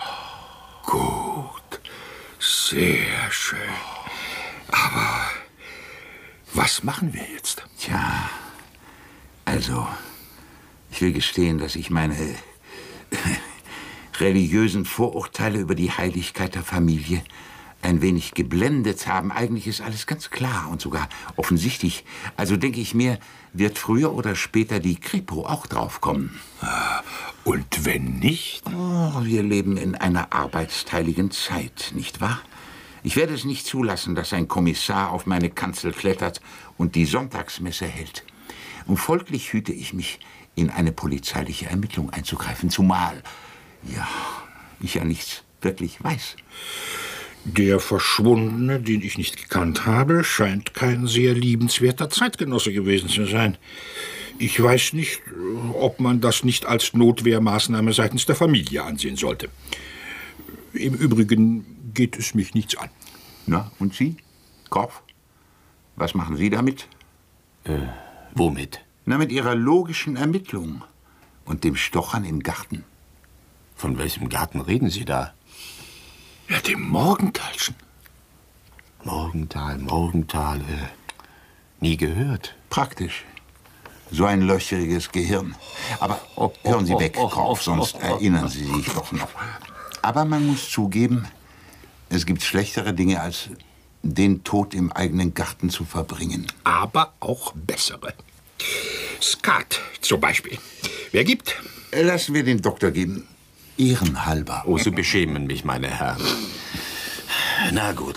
Gut, sehr schön. Aber was machen wir jetzt? Tja, also, ich will gestehen, dass ich meine religiösen Vorurteile über die Heiligkeit der Familie ein wenig geblendet haben. Eigentlich ist alles ganz klar und sogar offensichtlich. Also denke ich mir, wird früher oder später die Kripo auch draufkommen. Und wenn nicht? Oh, wir leben in einer arbeitsteiligen Zeit, nicht wahr? Ich werde es nicht zulassen, dass ein Kommissar auf meine Kanzel klettert und die Sonntagsmesse hält. Und folglich hüte ich mich, in eine polizeiliche Ermittlung einzugreifen, zumal, ja, ich ja nichts wirklich weiß. Der Verschwundene, den ich nicht gekannt habe, scheint kein sehr liebenswerter Zeitgenosse gewesen zu sein. Ich weiß nicht, ob man das nicht als Notwehrmaßnahme seitens der Familie ansehen sollte. Im Übrigen geht es mich nichts an. Na, und Sie, Korf? Was machen Sie damit? Äh, womit? Na, mit Ihrer logischen Ermittlung und dem Stochern im Garten. Von welchem Garten reden Sie da? Ja, dem Morgenthalschen. Morgenthal, Morgenthal, äh, nie gehört. Praktisch. So ein löcheriges Gehirn. Aber oh, oh, hören Sie weg, oh, oh, Korf, sonst oh, oh, erinnern Sie sich doch noch. Aber man muss zugeben, es gibt schlechtere Dinge, als den Tod im eigenen Garten zu verbringen. Aber auch bessere. Skat zum Beispiel. Wer gibt? Lassen wir den Doktor geben. Ehrenhalber. Oh, Sie beschämen mich, meine Herren. Na gut.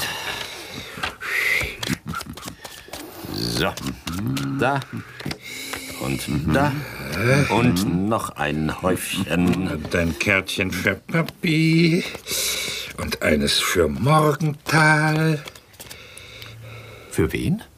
So. Da. Und da. Und noch ein Häufchen. Und ein Kärtchen für Papi. Und eines für Morgenthal. Für wen?